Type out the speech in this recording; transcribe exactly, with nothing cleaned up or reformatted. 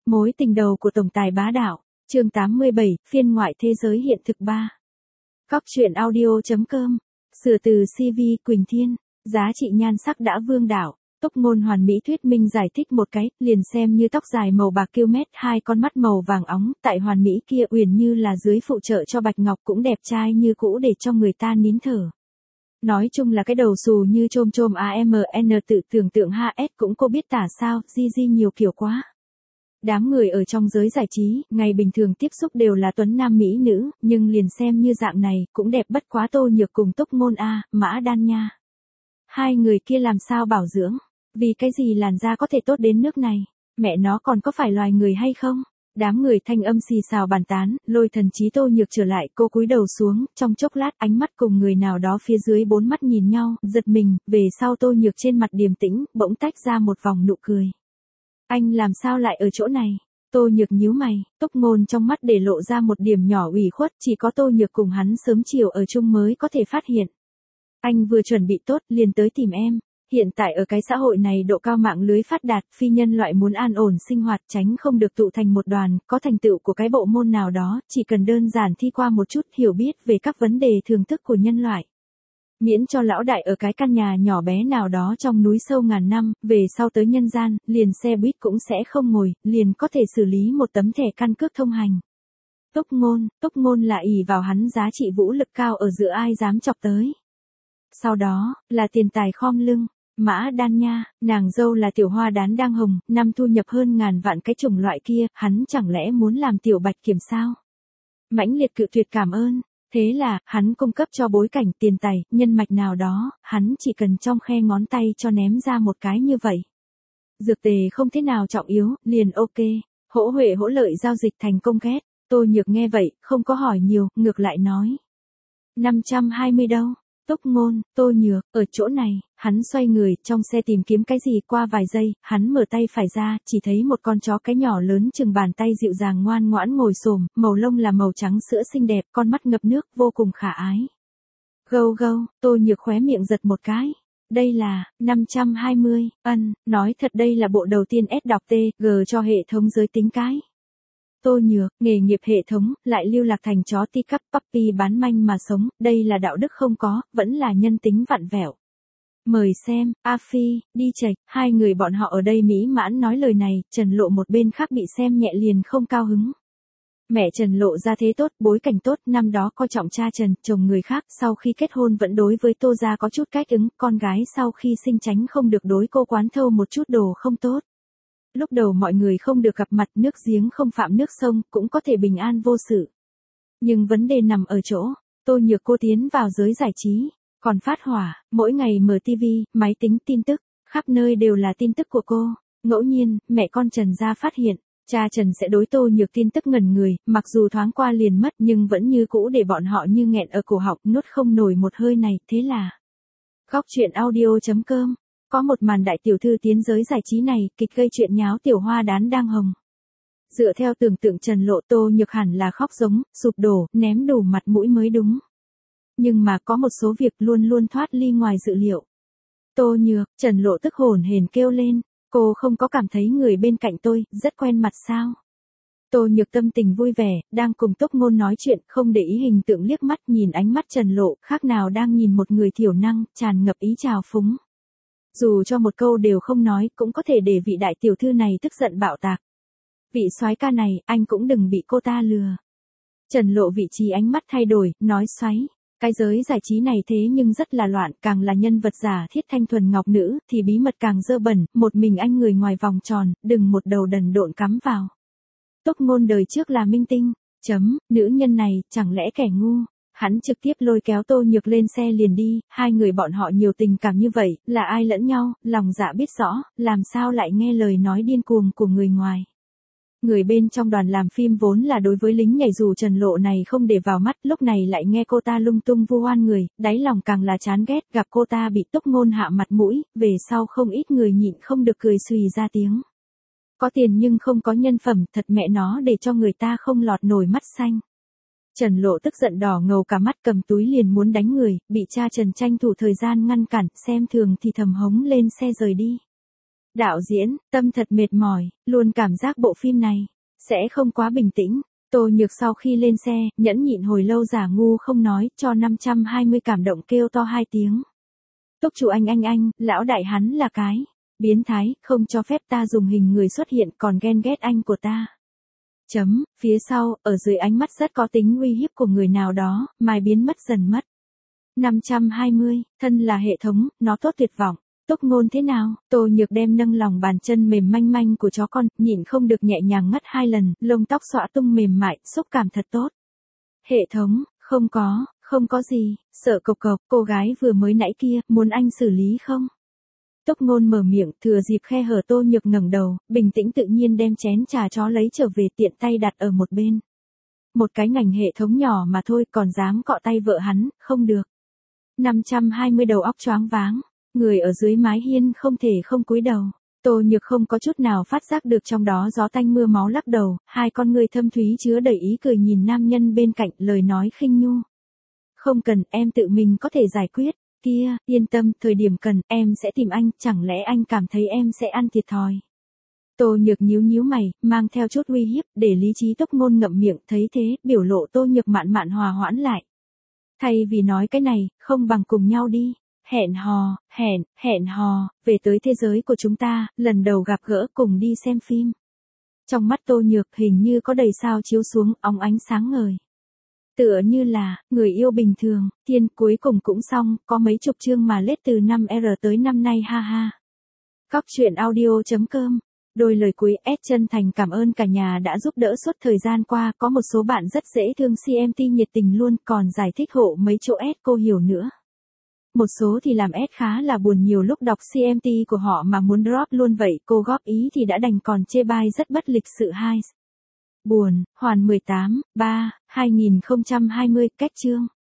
Mối tình đầu của tổng tài bá đạo, chương tám mươi bảy, phiên ngoại thế giới hiện thực ba. Góc truyện audio.com, sửa từ xê vê Quỳnh Thiên, giá trị nhan sắc đã vương đạo. Túc Ngôn hoàn mỹ thuyết minh giải thích một cái, liền xem như tóc dài màu bạc kiêu mét, hai con mắt màu vàng óng, tại hoàn mỹ kia uyển như là dưới phụ trợ cho Bạch Ngọc cũng đẹp trai như cũ để cho người ta nín thở. Nói chung là cái đầu xù như chôm chôm amn tự tưởng tượng ha s cũng cô biết tả sao, di di nhiều kiểu quá. Đám người ở trong giới giải trí, ngày bình thường tiếp xúc đều là tuấn nam mỹ nữ, nhưng liền xem như dạng này, cũng đẹp bất quá Tô Nhược cùng Túc Ngôn a, Mã Đan nha. Hai người kia làm sao bảo dưỡng, vì cái gì làn da có thể tốt đến nước này, mẹ nó còn có phải loài người hay không? Đám người thanh âm xì xào bàn tán, lôi thần trí Tô Nhược trở lại, cô cúi đầu xuống, trong chốc lát ánh mắt cùng người nào đó phía dưới bốn mắt nhìn nhau, giật mình, về sau Tô Nhược trên mặt điềm tĩnh, bỗng tách ra một vòng nụ cười. Anh làm sao lại ở chỗ này? Tô Nhược nhíu mày, Túc Ngôn trong mắt để lộ ra một điểm nhỏ ủy khuất, chỉ có Tô Nhược cùng hắn sớm chiều ở chung mới có thể phát hiện. Anh vừa chuẩn bị tốt, liền tới tìm em. Hiện tại ở cái xã hội này độ cao mạng lưới phát đạt, phi nhân loại muốn an ổn sinh hoạt tránh không được tụ thành một đoàn, có thành tựu của cái bộ môn nào đó, chỉ cần đơn giản thi qua một chút hiểu biết về các vấn đề thường thức của nhân loại. Miễn cho lão đại ở cái căn nhà nhỏ bé nào đó trong núi sâu ngàn năm, về sau tới nhân gian, liền xe buýt cũng sẽ không ngồi, liền có thể xử lý một tấm thẻ căn cước thông hành. Túc Ngôn, Túc Ngôn là ỷ vào hắn giá trị vũ lực cao ở giữa ai dám chọc tới. Sau đó, là tiền tài khom lưng. Mã Đan nha, nàng dâu là tiểu hoa đán đang hồng, năm thu nhập hơn ngàn vạn cái chủng loại kia, hắn chẳng lẽ muốn làm tiểu bạch kiểm sao? Mãnh liệt cự tuyệt cảm ơn, thế là, hắn cung cấp cho bối cảnh tiền tài, nhân mạch nào đó, hắn chỉ cần trong khe ngón tay cho ném ra một cái như vậy. Dược tề không thế nào trọng yếu, liền ok, hỗ huệ hỗ lợi giao dịch thành công kết, Tô Nhược nghe vậy, không có hỏi nhiều, ngược lại nói. năm trăm hai mươi đâu? Túc Ngôn, Tô Nhược, ở chỗ này, hắn xoay người, trong xe tìm kiếm cái gì qua vài giây, hắn mở tay phải ra, chỉ thấy một con chó cái nhỏ lớn chừng bàn tay dịu dàng ngoan ngoãn ngồi xổm, màu lông là màu trắng sữa xinh đẹp, con mắt ngập nước, vô cùng khả ái. Gâu gâu, Tô Nhược khóe miệng giật một cái. Đây là, năm trăm hai mươi, ân, nói thật đây là bộ đầu tiên S đọc T, G cho hệ thống giới tính cái. Tô Nhược, nghề nghiệp hệ thống, lại lưu lạc thành chó ti cắp puppy bán manh mà sống, đây là đạo đức không có, vẫn là nhân tính vặn vẹo. Mời xem, A Phi, đi chạch, hai người bọn họ ở đây mỹ mãn nói lời này, Trần Lộ một bên khác bị xem nhẹ liền không cao hứng. Mẹ Trần Lộ ra thế tốt, bối cảnh tốt, năm đó coi trọng cha Trần, chồng người khác, sau khi kết hôn vẫn đối với Tô gia có chút cách ứng, con gái sau khi sinh tránh không được đối cô quán thâu một chút đồ không tốt. Lúc đầu mọi người không được gặp mặt, nước giếng không phạm nước sông, cũng có thể bình an vô sự. Nhưng vấn đề nằm ở chỗ, Tô Nhược cô tiến vào giới giải trí, còn phát hỏa, mỗi ngày mở tivi, máy tính tin tức, khắp nơi đều là tin tức của cô. Ngẫu nhiên, mẹ con Trần gia phát hiện, cha Trần sẽ đối Tô Nhược tin tức ngẩn người, mặc dù thoáng qua liền mất nhưng vẫn như cũ để bọn họ như nghẹn ở cổ họng, nuốt không nổi một hơi này, thế là. Góc truyện audio.com. Có một màn đại tiểu thư tiến giới giải trí này, kịch gây chuyện nháo tiểu hoa đán đang hồng. Dựa theo tưởng tượng Trần Lộ, Tô Nhược hẳn là khóc giống, sụp đổ, ném đủ mặt mũi mới đúng. Nhưng mà có một số việc luôn luôn thoát ly ngoài dự liệu. Tô Nhược, Trần Lộ tức hổn hển kêu lên, cô không có cảm thấy người bên cạnh tôi, rất quen mặt sao? Tô Nhược tâm tình vui vẻ, đang cùng Túc Ngôn nói chuyện, không để ý hình tượng liếc mắt nhìn ánh mắt Trần Lộ, khác nào đang nhìn một người thiểu năng, tràn ngập ý trào phúng. Dù cho một câu đều không nói, cũng có thể để vị đại tiểu thư này tức giận bạo tạc. Vị soái ca này, anh cũng đừng bị cô ta lừa. Trần Lộ vị trí ánh mắt thay đổi, nói xoáy. Cái giới giải trí này thế nhưng rất là loạn, càng là nhân vật giả thiết thanh thuần ngọc nữ, thì bí mật càng dơ bẩn, một mình anh người ngoài vòng tròn, đừng một đầu đần độn cắm vào. Túc Ngôn đời trước là minh tinh, chấm, nữ nhân này, chẳng lẽ kẻ ngu. Hắn trực tiếp lôi kéo Tô Nhược lên xe liền đi, hai người bọn họ nhiều tình cảm như vậy, là ai lẫn nhau, lòng dạ biết rõ, làm sao lại nghe lời nói điên cuồng của người ngoài. Người bên trong đoàn làm phim vốn là đối với lính nhảy dù Trần Lộ này không để vào mắt, lúc này lại nghe cô ta lung tung vu oan người, đáy lòng càng là chán ghét, gặp cô ta bị Túc Ngôn hạ mặt mũi, về sau không ít người nhịn không được cười xùy ra tiếng. Có tiền nhưng không có nhân phẩm, thật mẹ nó để cho người ta không lọt nổi mắt xanh. Trần Lộ tức giận đỏ ngầu cả mắt, cầm túi liền muốn đánh người, bị cha Trần tranh thủ thời gian ngăn cản, xem thường thì thầm hống lên xe rời đi. Đạo diễn, tâm thật mệt mỏi, luôn cảm giác bộ phim này sẽ không quá bình tĩnh. Tô Nhược sau khi lên xe, nhẫn nhịn hồi lâu giả ngu không nói, cho năm trăm hai mươi cảm động kêu to hai tiếng. Túc chủ anh anh anh, lão đại hắn là cái biến thái, không cho phép ta dùng hình người xuất hiện, còn ghen ghét anh của ta. Chấm, phía sau, ở dưới ánh mắt rất có tính uy hiếp của người nào đó, mai biến mất dần mất. năm trăm hai mươi, thân là hệ thống, nó tốt tuyệt vọng. Túc Ngôn thế nào? Tô Nhược đem nâng lòng bàn chân mềm manh manh của chó con, nhịn không được nhẹ nhàng ngất hai lần, lông tóc xõa tung mềm mại, xúc cảm thật tốt. Hệ thống, không có, không có gì, sợ cộc cộc, cô gái vừa mới nãy kia, muốn anh xử lý không? Túc Ngôn mở miệng, thừa dịp khe hở. Tô Nhược ngẩng đầu, bình tĩnh tự nhiên đem chén trà chó lấy trở về, tiện tay đặt ở một bên. Một cái ngành hệ thống nhỏ mà thôi, còn dám cọ tay vợ hắn, không được. năm trăm hai mươi đầu óc choáng váng, người ở dưới mái hiên không thể không cúi đầu. Tô Nhược không có chút nào phát giác được trong đó gió tanh mưa máu, lắc đầu, hai con người thâm thúy chứa đầy ý cười nhìn nam nhân bên cạnh, lời nói khinh nhu. Không cần, em tự mình có thể giải quyết. Kia, yên tâm, thời điểm cần, em sẽ tìm anh, chẳng lẽ anh cảm thấy em sẽ ăn thiệt thòi. Tô Nhược nhíu nhíu mày, mang theo chút uy hiếp, để lý trí Túc Ngôn ngậm miệng, thấy thế, biểu lộ Tô Nhược mạn mạn hòa hoãn lại. Thay vì nói cái này, không bằng cùng nhau đi. Hẹn hò, hẹn, hẹn hò, về tới thế giới của chúng ta, lần đầu gặp gỡ, cùng đi xem phim. Trong mắt Tô Nhược hình như có đầy sao chiếu xuống, óng ánh sáng ngời. Tựa như là, người yêu bình thường, thiên cuối cùng cũng xong, có mấy chục chương mà lết từ năm R tới năm nay ha ha. Cóc truyện audio chấm com. Đôi lời cuối S chân thành cảm ơn cả nhà đã giúp đỡ suốt thời gian qua, có một số bạn rất dễ thương xê em tê nhiệt tình luôn, còn giải thích hộ mấy chỗ S cô hiểu nữa. Một số thì làm S khá là buồn, nhiều lúc đọc xê em tê của họ mà muốn drop luôn vậy, cô góp ý thì đã đành, còn chê bai rất bất lịch sự hai. Buồn, hoàn mười tám, ba, hai nghìn không trăm hai mươi, cách chương.